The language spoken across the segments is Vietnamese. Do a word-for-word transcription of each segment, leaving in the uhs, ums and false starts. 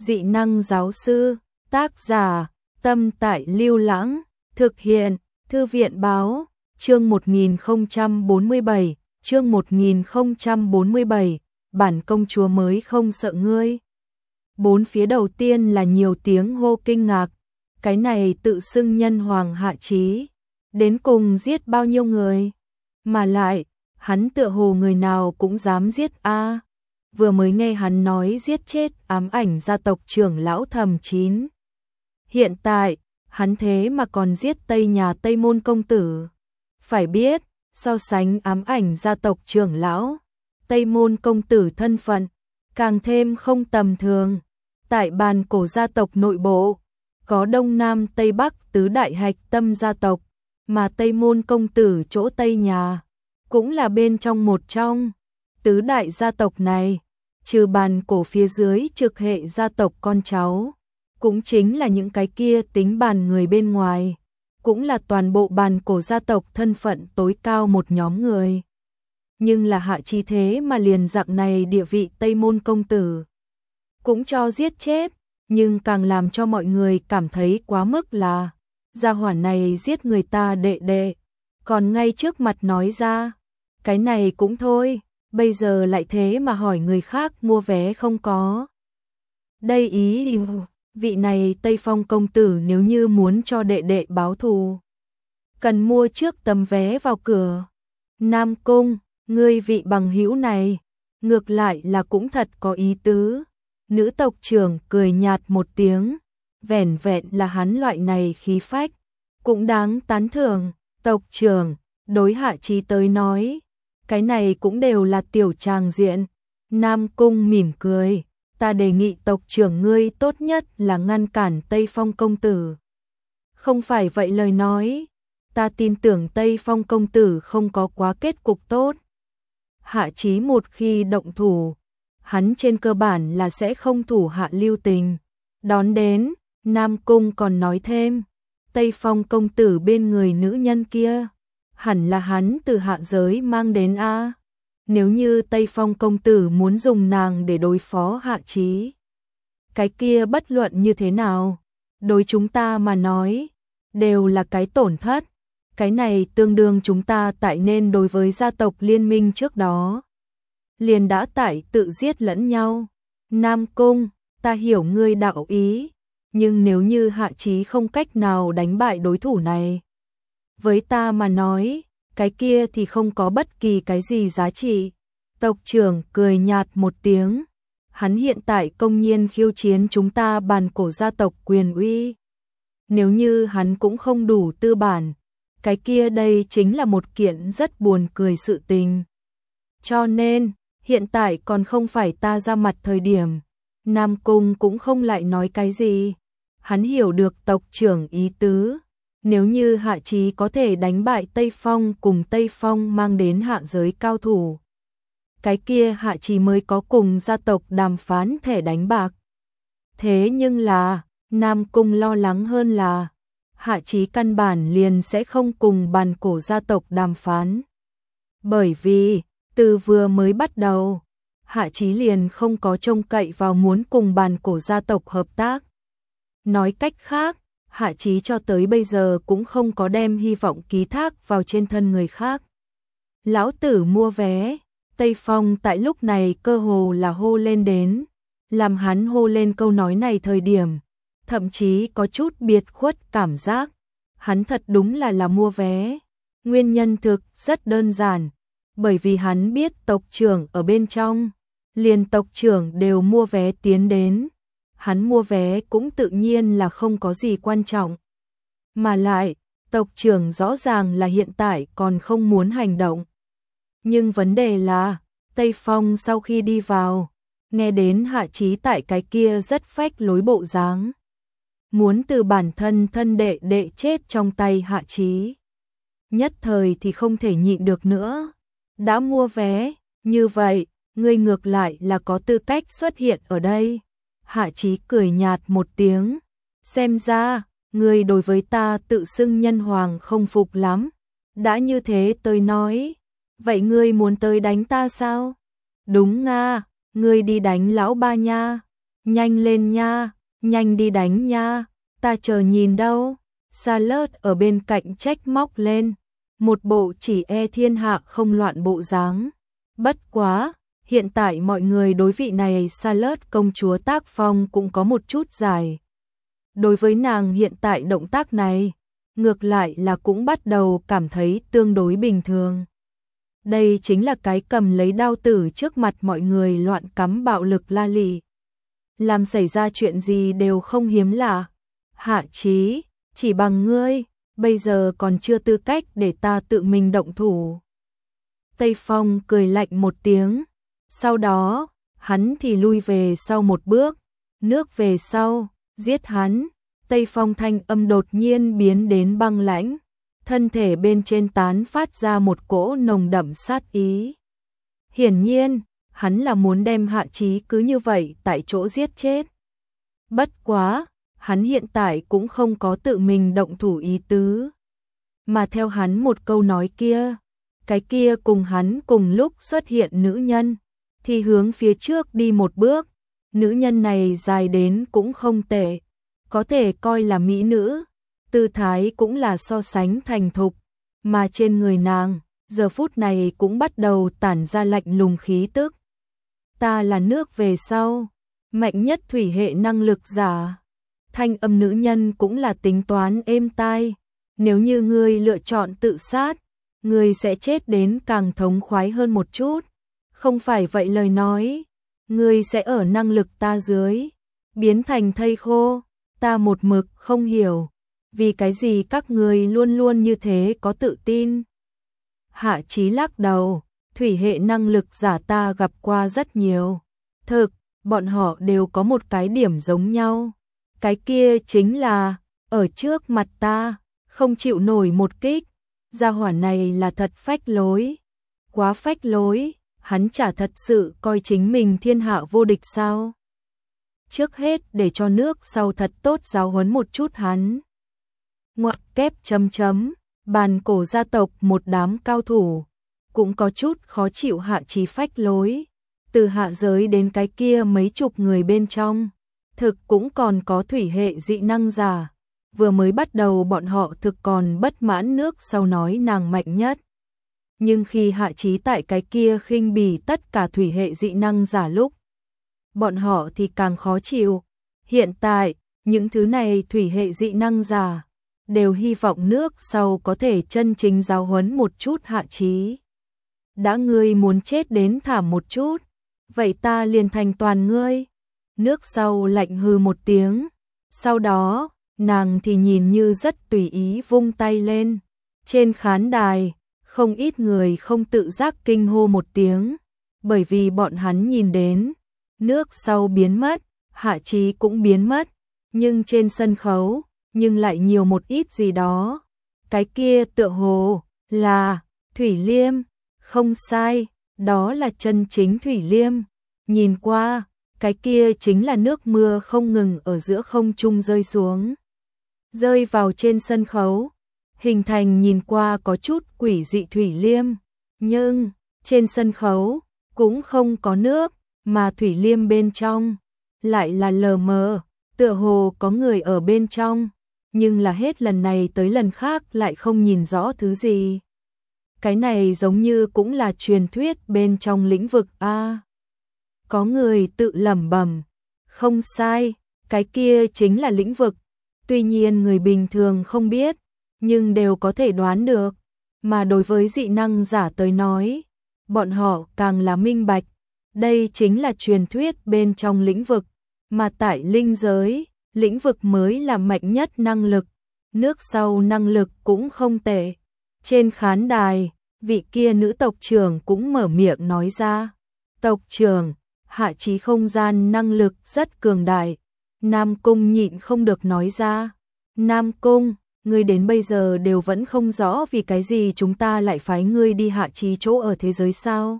Dị năng giáo sư, tác giả, Tâm Tại Lưu Lãng, thực hiện, Thư viện báo, chương một nghìn không trăm bốn mươi bảy, chương một nghìn không trăm bốn mươi bảy, bản công chúa mới không sợ ngươi. Bốn phía đầu tiên là nhiều tiếng hô kinh ngạc, cái này tự xưng nhân hoàng Hạ Chí, đến cùng giết bao nhiêu người, mà lại, hắn tựa hồ người nào cũng dám giết a. Vừa mới nghe hắn nói giết chết ám ảnh gia tộc trưởng lão Thẩm Chín. Hiện tại, hắn thế mà còn giết Tây nhà Tây Môn công tử. Phải biết, so sánh ám ảnh gia tộc trưởng lão, Tây Môn công tử thân phận, càng thêm không tầm thường. Tại bàn cổ gia tộc nội bộ, có Đông Nam Tây Bắc tứ đại hạch tâm gia tộc, mà Tây Môn công tử chỗ Tây nhà, cũng là bên trong một trong. Tứ đại gia tộc này, trừ bàn cổ phía dưới trực hệ gia tộc con cháu, cũng chính là những cái kia tính bàn người bên ngoài, cũng là toàn bộ bàn cổ gia tộc thân phận tối cao một nhóm người. Nhưng là Hạ Chí thế mà liền dạng này địa vị Tây Môn công tử cũng cho giết chết, nhưng càng làm cho mọi người cảm thấy quá mức là gia hỏa này giết người ta đệ đệ, còn ngay trước mặt nói ra, cái này cũng thôi, bây giờ lại thế mà hỏi người khác mua vé không có. Đây ý vị này Tây Phong công tử nếu như muốn cho đệ đệ báo thù, cần mua trước tấm vé vào cửa. Nam Cung, ngươi vị bằng hữu này, ngược lại là cũng thật có ý tứ. Nữ tộc trưởng cười nhạt một tiếng, vẻn vẹn là hắn loại này khí phách, cũng đáng tán thưởng. Tộc trưởng, đối Hạ Chí tới nói, cái này cũng đều là tiểu tràng diện. Nam Cung mỉm cười, ta đề nghị tộc trưởng ngươi tốt nhất là ngăn cản Tây Phong công tử. Không phải vậy lời nói, ta tin tưởng Tây Phong công tử không có quá kết cục tốt. Hạ Chí một khi động thủ, hắn trên cơ bản là sẽ không thủ hạ lưu tình. Đón đến, Nam Cung còn nói thêm, Tây Phong công tử bên người nữ nhân kia, hẳn là hắn từ hạ giới mang đến a. Nếu như Tây Phong công tử muốn dùng nàng để đối phó Hạ Chí, cái kia bất luận như thế nào, đối chúng ta mà nói, đều là cái tổn thất. Cái này tương đương chúng ta tại nên đối với gia tộc liên minh trước đó, liền đã tại tự giết lẫn nhau. Nam Cung, ta hiểu ngươi đạo ý, nhưng nếu như Hạ Chí không cách nào đánh bại đối thủ này, với ta mà nói, cái kia thì không có bất kỳ cái gì giá trị. Tộc trưởng cười nhạt một tiếng, hắn hiện tại công nhiên khiêu chiến chúng ta bàn cổ gia tộc quyền uy. Nếu như hắn cũng không đủ tư bản, cái kia đây chính là một kiện rất buồn cười sự tình. Cho nên, hiện tại còn không phải ta ra mặt thời điểm. Nam Cung cũng không lại nói cái gì. Hắn hiểu được tộc trưởng ý tứ. Nếu như Hạ Chí có thể đánh bại Tây Phong cùng Tây Phong mang đến hạ giới cao thủ, cái kia Hạ Chí mới có cùng gia tộc đàm phán thẻ đánh bạc. Thế nhưng là, Nam Cung lo lắng hơn là, Hạ Chí căn bản liền sẽ không cùng bàn cổ gia tộc đàm phán. Bởi vì, từ vừa mới bắt đầu, Hạ Chí liền không có trông cậy vào muốn cùng bàn cổ gia tộc hợp tác. Nói cách khác, Hạ Chí cho tới bây giờ cũng không có đem hy vọng ký thác vào trên thân người khác. Lão tử mua vé, Tây Phong tại lúc này cơ hồ là hô lên đến, làm hắn hô lên câu nói này thời điểm, thậm chí có chút biệt khuất cảm giác. Hắn thật đúng là là mua vé. Nguyên nhân thực rất đơn giản, bởi vì hắn biết tộc trưởng ở bên trong, liền tộc trưởng đều mua vé tiến đến. Hắn mua vé cũng tự nhiên là không có gì quan trọng. Mà lại, tộc trưởng rõ ràng là hiện tại còn không muốn hành động. Nhưng vấn đề là, Tây Phong sau khi đi vào, nghe đến Hạ Chí tại cái kia rất phách lối bộ dáng, muốn từ bản thân thân đệ đệ chết trong tay Hạ Chí. Nhất thời thì không thể nhịn được nữa. Đã mua vé, như vậy, ngươi ngược lại là có tư cách xuất hiện ở đây. Hạ Chí cười nhạt một tiếng, xem ra, ngươi đối với ta tự xưng nhân hoàng không phục lắm. Đã như thế tôi nói, vậy ngươi muốn tới đánh ta sao? Đúng nga, ngươi đi đánh lão ba nha. Nhanh lên nha, nhanh đi đánh nha, ta chờ nhìn đâu. Charlotte ở bên cạnh trách móc lên, một bộ chỉ e thiên hạ không loạn bộ dáng. Bất quá, hiện tại mọi người đối vị này Charlotte công chúa tác phong cũng có một chút dài. Đối với nàng hiện tại động tác này, ngược lại là cũng bắt đầu cảm thấy tương đối bình thường. Đây chính là cái cầm lấy đao tử trước mặt mọi người loạn cắm bạo lực la lì. Làm xảy ra chuyện gì đều không hiếm lạ. Hạ Chí, chỉ bằng ngươi, bây giờ còn chưa tư cách để ta tự mình động thủ. Tây Phong cười lạnh một tiếng, sau đó, hắn thì lui về sau một bước, nước về sau, giết hắn. Tây Phong thanh âm đột nhiên biến đến băng lãnh, thân thể bên trên tán phát ra một cỗ nồng đậm sát ý. Hiển nhiên, hắn là muốn đem Hạ Chí cứ như vậy tại chỗ giết chết. Bất quá, hắn hiện tại cũng không có tự mình động thủ ý tứ. Mà theo hắn một câu nói kia, cái kia cùng hắn cùng lúc xuất hiện nữ nhân, thì hướng phía trước đi một bước. Nữ nhân này dài đến cũng không tệ, có thể coi là mỹ nữ, tư thái cũng là so sánh thành thục, mà trên người nàng, giờ phút này cũng bắt đầu tản ra lạnh lùng khí tức. Ta là nước về sau, mạnh nhất thủy hệ năng lực giả. Thanh âm nữ nhân cũng là tính toán êm tai, nếu như ngươi lựa chọn tự sát, ngươi sẽ chết đến càng thống khoái hơn một chút, không phải vậy lời nói, ngươi sẽ ở năng lực ta dưới, biến thành thây khô. Ta một mực không hiểu, vì cái gì các ngươi luôn luôn như thế có tự tin. Hạ Chí lắc đầu, thủy hệ năng lực giả ta gặp qua rất nhiều. Thực, bọn họ đều có một cái điểm giống nhau. Cái kia chính là, ở trước mặt ta, không chịu nổi một kích. Gia hỏa này là thật phách lối. Quá phách lối, hắn chả thật sự coi chính mình thiên hạ vô địch sao. Trước hết để cho nước sau thật tốt giáo huấn một chút hắn. Ngoặc kép chấm chấm, bàn cổ gia tộc một đám cao thủ, cũng có chút khó chịu Hạ Chí phách lối. Từ hạ giới đến cái kia mấy chục người bên trong, thực cũng còn có thủy hệ dị năng giả. Vừa mới bắt đầu bọn họ thực còn bất mãn nước sau nói nàng mạnh nhất. Nhưng khi Hạ Chí tại cái kia khinh bỉ tất cả thủy hệ dị năng giả lúc, bọn họ thì càng khó chịu. Hiện tại, những thứ này thủy hệ dị năng giả đều hy vọng nước sau có thể chân chính giáo huấn một chút Hạ Chí. Đã ngươi muốn chết đến thảm một chút, vậy ta liền thành toàn ngươi. Nước sau lạnh hừ một tiếng, sau đó, nàng thì nhìn như rất tùy ý vung tay lên. Trên khán đài, không ít người không tự giác kinh hô một tiếng, bởi vì bọn hắn nhìn đến, nước sau biến mất, Hạ Chí cũng biến mất, nhưng trên sân khấu, nhưng lại nhiều một ít gì đó. Cái kia tựa hồ là Thủy Liêm, không sai, đó là chân chính Thủy Liêm. Nhìn qua, cái kia chính là nước mưa không ngừng ở giữa không trung rơi xuống, rơi vào trên sân khấu, hình thành nhìn qua có chút quỷ dị Thủy Liêm, nhưng trên sân khấu cũng không có nước, mà Thủy Liêm bên trong lại là lờ mờ, tựa hồ có người ở bên trong, nhưng là hết lần này tới lần khác lại không nhìn rõ thứ gì. Cái này giống như cũng là truyền thuyết bên trong lĩnh vực a. Có người tự lẩm bẩm, không sai, cái kia chính là lĩnh vực. Tuy nhiên người bình thường không biết, nhưng đều có thể đoán được, mà đối với dị năng giả tới nói, bọn họ càng là minh bạch, đây chính là truyền thuyết bên trong lĩnh vực, mà tại linh giới, lĩnh vực mới là mạnh nhất năng lực, nước sau năng lực cũng không tệ. Trên khán đài, vị kia nữ tộc trưởng cũng mở miệng nói ra, tộc trưởng, Hạ Chí không gian năng lực rất cường đại. Nam Cung nhịn không được nói ra, Nam Cung, ngươi đến bây giờ đều vẫn không rõ vì cái gì chúng ta lại phái ngươi đi Hạ Chí chỗ ở thế giới sao?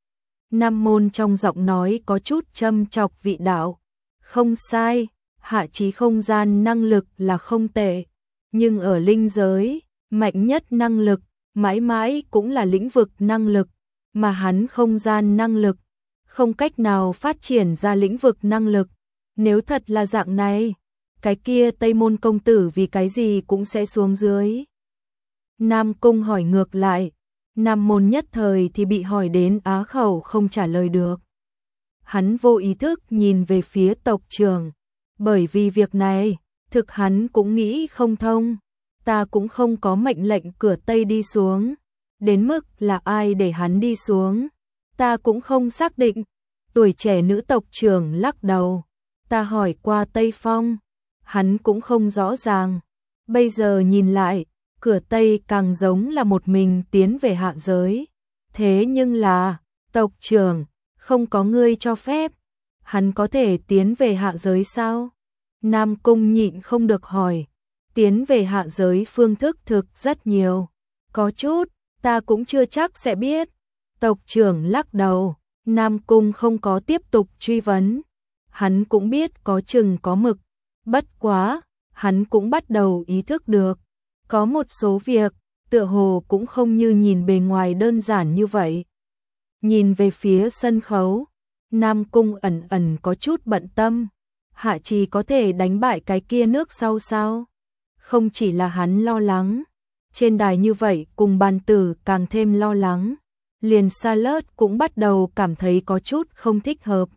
Nam Môn trong giọng nói có chút châm chọc vị đạo, không sai, Hạ Chí không gian năng lực là không tệ, nhưng ở linh giới, mạnh nhất năng lực, mãi mãi cũng là lĩnh vực năng lực, mà hắn không gian năng lực, không cách nào phát triển ra lĩnh vực năng lực. Nếu thật là dạng này, cái kia Tây Môn công tử vì cái gì cũng sẽ xuống dưới. Nam Cung hỏi ngược lại, Nam Môn nhất thời thì bị hỏi đến á khẩu không trả lời được. Hắn vô ý thức nhìn về phía tộc trưởng, bởi vì việc này, thực hắn cũng nghĩ không thông, ta cũng không có mệnh lệnh cửa Tây đi xuống, đến mức là ai để hắn đi xuống, ta cũng không xác định. Tuổi trẻ nữ tộc trưởng lắc đầu, ta hỏi qua Tây Phong, hắn cũng không rõ ràng, bây giờ nhìn lại, cửa Tây càng giống là một mình tiến về hạ giới, thế nhưng là, tộc trưởng, không có ngươi cho phép, hắn có thể tiến về hạ giới sao? Nam Cung nhịn không được hỏi, tiến về hạ giới phương thức thực rất nhiều, có chút, ta cũng chưa chắc sẽ biết. Tộc trưởng lắc đầu, Nam Cung không có tiếp tục truy vấn, hắn cũng biết có chừng có mực, bất quá, hắn cũng bắt đầu ý thức được, có một số việc, tựa hồ cũng không như nhìn bề ngoài đơn giản như vậy. Nhìn về phía sân khấu, Nam Cung ẩn ẩn có chút bận tâm, Hạ Trì có thể đánh bại cái kia nước sau sao? Không chỉ là hắn lo lắng, trên đài như vậy cùng bàn tử càng thêm lo lắng, liền Charlotte cũng bắt đầu cảm thấy có chút không thích hợp.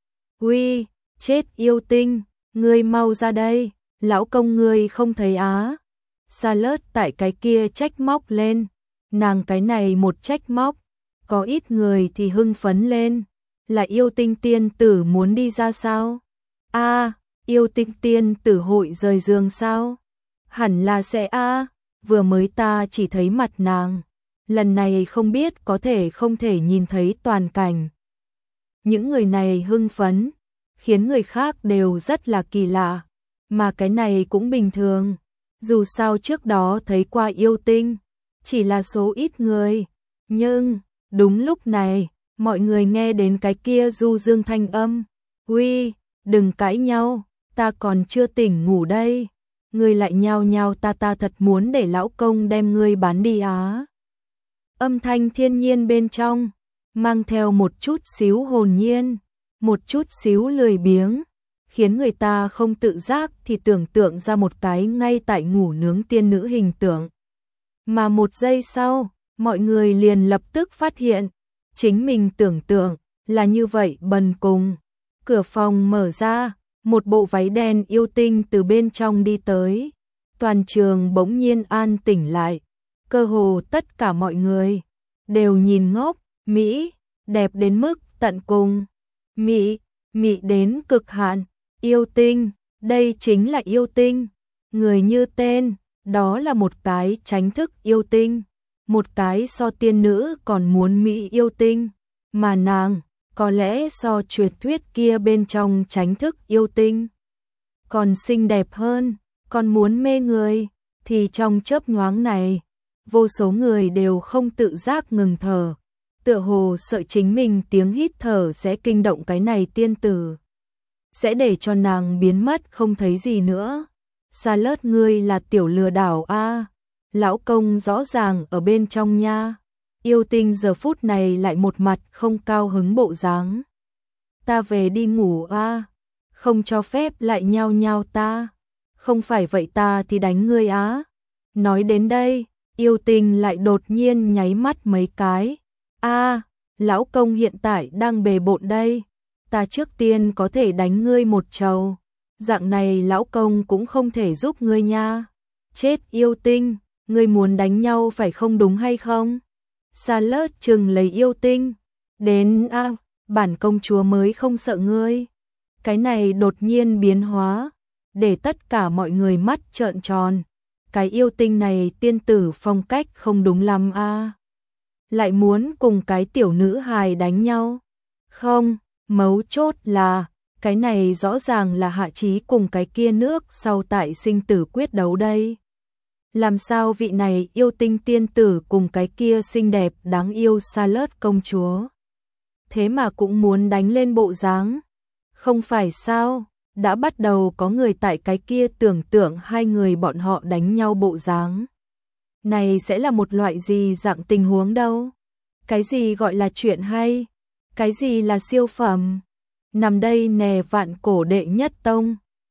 Uy, chết yêu tinh, ngươi mau ra đây, lão công ngươi không thấy á. Charlotte tại cái kia trách móc lên, nàng cái này một trách móc, có ít người thì hưng phấn lên, là yêu tinh tiên tử muốn đi ra sao? A, à, yêu tinh tiên tử hội rời giường sao? Hẳn là sẽ a, à, vừa mới ta chỉ thấy mặt nàng, lần này không biết có thể không thể nhìn thấy toàn cảnh. Những người này hưng phấn, khiến người khác đều rất là kỳ lạ, mà cái này cũng bình thường, dù sao trước đó thấy qua yêu tinh, chỉ là số ít người, nhưng, đúng lúc này, mọi người nghe đến cái kia du dương thanh âm, uy, đừng cãi nhau, ta còn chưa tỉnh ngủ đây, ngươi lại nhao nhao ta ta thật muốn để lão công đem ngươi bán đi á. Âm thanh thiên nhiên bên trong, mang theo một chút xíu hồn nhiên, một chút xíu lười biếng, khiến người ta không tự giác thì tưởng tượng ra một cái ngay tại ngủ nướng tiên nữ hình tượng. Mà một giây sau, mọi người liền lập tức phát hiện, chính mình tưởng tượng là như vậy bần cùng. Cửa phòng mở ra, một bộ váy đen yêu tinh từ bên trong đi tới. Toàn trường bỗng nhiên an tĩnh lại, cơ hồ tất cả mọi người đều nhìn ngốc, mỹ, đẹp đến mức tận cùng. Mỹ, mỹ đến cực hạn, yêu tinh, đây chính là yêu tinh. Người như tên, đó là một cái tránh thức yêu tinh, một cái so tiên nữ còn muốn mỹ yêu tinh, mà nàng có lẽ so truyền thuyết kia bên trong tránh thức yêu tinh còn xinh đẹp hơn, còn muốn mê người, thì trong chớp nhoáng này, vô số người đều không tự giác ngừng thở, tựa hồ sợ chính mình tiếng hít thở sẽ kinh động cái này tiên tử, sẽ để cho nàng biến mất không thấy gì nữa. Charlotte, ngươi là tiểu lừa đảo a, lão công rõ ràng ở bên trong nha. Yêu tinh giờ phút này lại một mặt không cao hứng bộ dáng. Ta về đi ngủ a, không cho phép lại nhao nhao ta, không phải vậy ta thì đánh ngươi á. Nói đến đây, yêu tinh lại đột nhiên nháy mắt mấy cái. A, lão công hiện tại đang bề bộn đây, ta trước tiên có thể đánh ngươi một trầu, dạng này lão công cũng không thể giúp ngươi nha. Chết yêu tinh, ngươi muốn đánh nhau phải không, đúng hay không? Charlotte chừng lấy yêu tinh, đến a, à, bản công chúa mới không sợ ngươi. Cái này đột nhiên biến hóa, để tất cả mọi người mắt trợn tròn. Cái yêu tinh này tiên tử phong cách không đúng lắm a. À. Lại muốn cùng cái tiểu nữ hài đánh nhau. Không, mấu chốt là, cái này rõ ràng là Hạ Chí cùng cái kia nước sau tại sinh tử quyết đấu đây. Làm sao vị này yêu tinh tiên tử cùng cái kia xinh đẹp đáng yêu Charlotte công chúa, thế mà cũng muốn đánh lên bộ dáng? Không phải sao, đã bắt đầu có người tại cái kia tưởng tượng hai người bọn họ đánh nhau bộ dáng. Này sẽ là một loại gì dạng tình huống đâu? Cái gì gọi là chuyện hay? Cái gì là siêu phẩm? nằm đây nè vạn cổ đệ nhất tông.